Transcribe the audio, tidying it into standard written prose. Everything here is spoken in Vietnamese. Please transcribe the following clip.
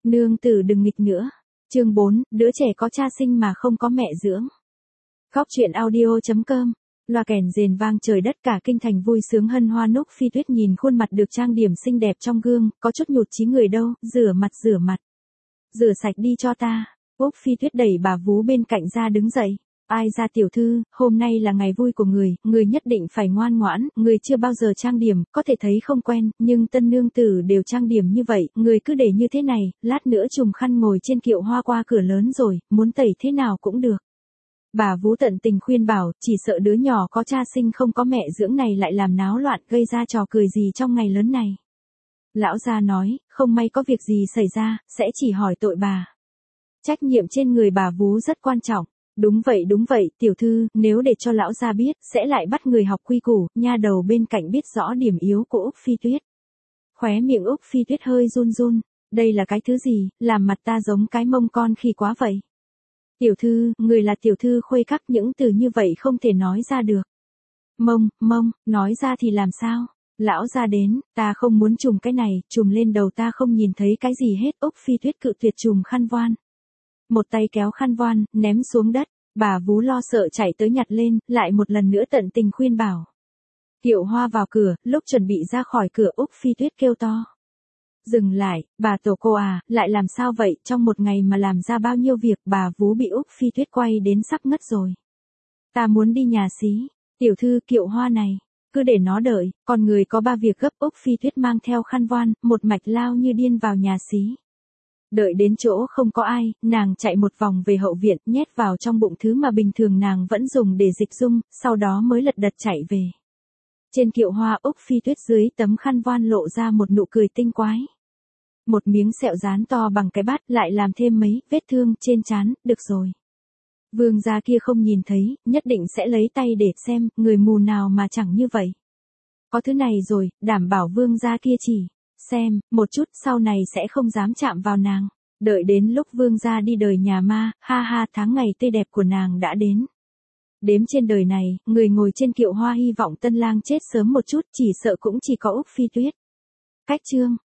Nương tử đừng nghịch nữa. Chương 4, đứa trẻ có cha sinh mà không có mẹ dưỡng. Khóc chuyện audio.com. Loa kèn rền vang trời đất, cả kinh thành vui sướng hân hoan. Úc Phi Tuyết nhìn khuôn mặt được trang điểm xinh đẹp trong gương, có chút nhụt chí người đâu, rửa mặt. Rửa sạch đi cho ta. Úc Phi Tuyết đẩy bà vú bên cạnh ra đứng dậy. Ai ra tiểu thư, hôm nay là ngày vui của người nhất định phải ngoan ngoãn, người chưa bao giờ trang điểm, có thể thấy không quen, nhưng tân nương tử đều trang điểm như vậy, người cứ để như thế này, lát nữa trùm khăn ngồi trên kiệu hoa qua cửa lớn rồi, muốn tẩy thế nào cũng được. Bà vú tận tình khuyên bảo, chỉ sợ đứa nhỏ có cha sinh không có mẹ dưỡng này lại làm náo loạn, gây ra trò cười gì trong ngày lớn này. Lão gia nói, không may có việc gì xảy ra, sẽ chỉ hỏi tội bà. Trách nhiệm trên người bà vú rất quan trọng. Đúng vậy, tiểu thư, nếu để cho lão gia biết, sẽ lại bắt người học quy củ. Nha đầu bên cạnh biết rõ điểm yếu của Úc Phi Tuyết. Khóe miệng Úc Phi Tuyết hơi run. Đây là cái thứ gì, làm mặt ta giống cái mông con khi quá vậy. Tiểu thư, người là tiểu thư khuê các, những từ như vậy không thể nói ra được. Mông, nói ra thì làm sao? Lão gia đến, ta không muốn trùm cái này, trùm lên đầu ta không nhìn thấy cái gì hết. Úc Phi Tuyết cự tuyệt trùm khăn voan. Một tay kéo khăn voan, ném xuống đất, bà vú lo sợ chạy tới nhặt lên, lại một lần nữa tận tình khuyên bảo. Kiệu hoa vào cửa, lúc chuẩn bị ra khỏi cửa Úc Phi Tuyết kêu to. Dừng lại, bà tổ cô à, lại làm sao vậy, trong một ngày mà làm ra bao nhiêu việc, bà vú bị Úc Phi Tuyết quay đến sắp ngất rồi. Ta muốn đi nhà xí, tiểu thư kiệu hoa này, cứ để nó đợi, còn người có ba việc gấp. Úc Phi Tuyết mang theo khăn voan, một mạch lao như điên vào nhà xí. Đợi đến chỗ không có ai, nàng chạy một vòng về hậu viện, nhét vào trong bụng thứ mà bình thường nàng vẫn dùng để dịch dung, sau đó mới lật đật chạy về. Trên kiệu hoa Úc Phi Tuyết dưới tấm khăn voan lộ ra một nụ cười tinh quái. Một miếng sẹo dán to bằng cái bát, lại làm thêm mấy vết thương trên trán, được rồi. Vương gia kia không nhìn thấy, nhất định sẽ lấy tay để xem, người mù nào mà chẳng như vậy. Có thứ này rồi, đảm bảo vương gia kia chỉ xem một chút, sau này sẽ không dám chạm vào nàng. Đợi đến lúc vương gia đi đời nhà ma, ha, tháng ngày tươi đẹp của nàng đã đến. Đếm trên đời này, người ngồi trên kiệu hoa hy vọng tân lang chết sớm một chút, chỉ sợ cũng chỉ có Úc Phi Tuyết. Cách chương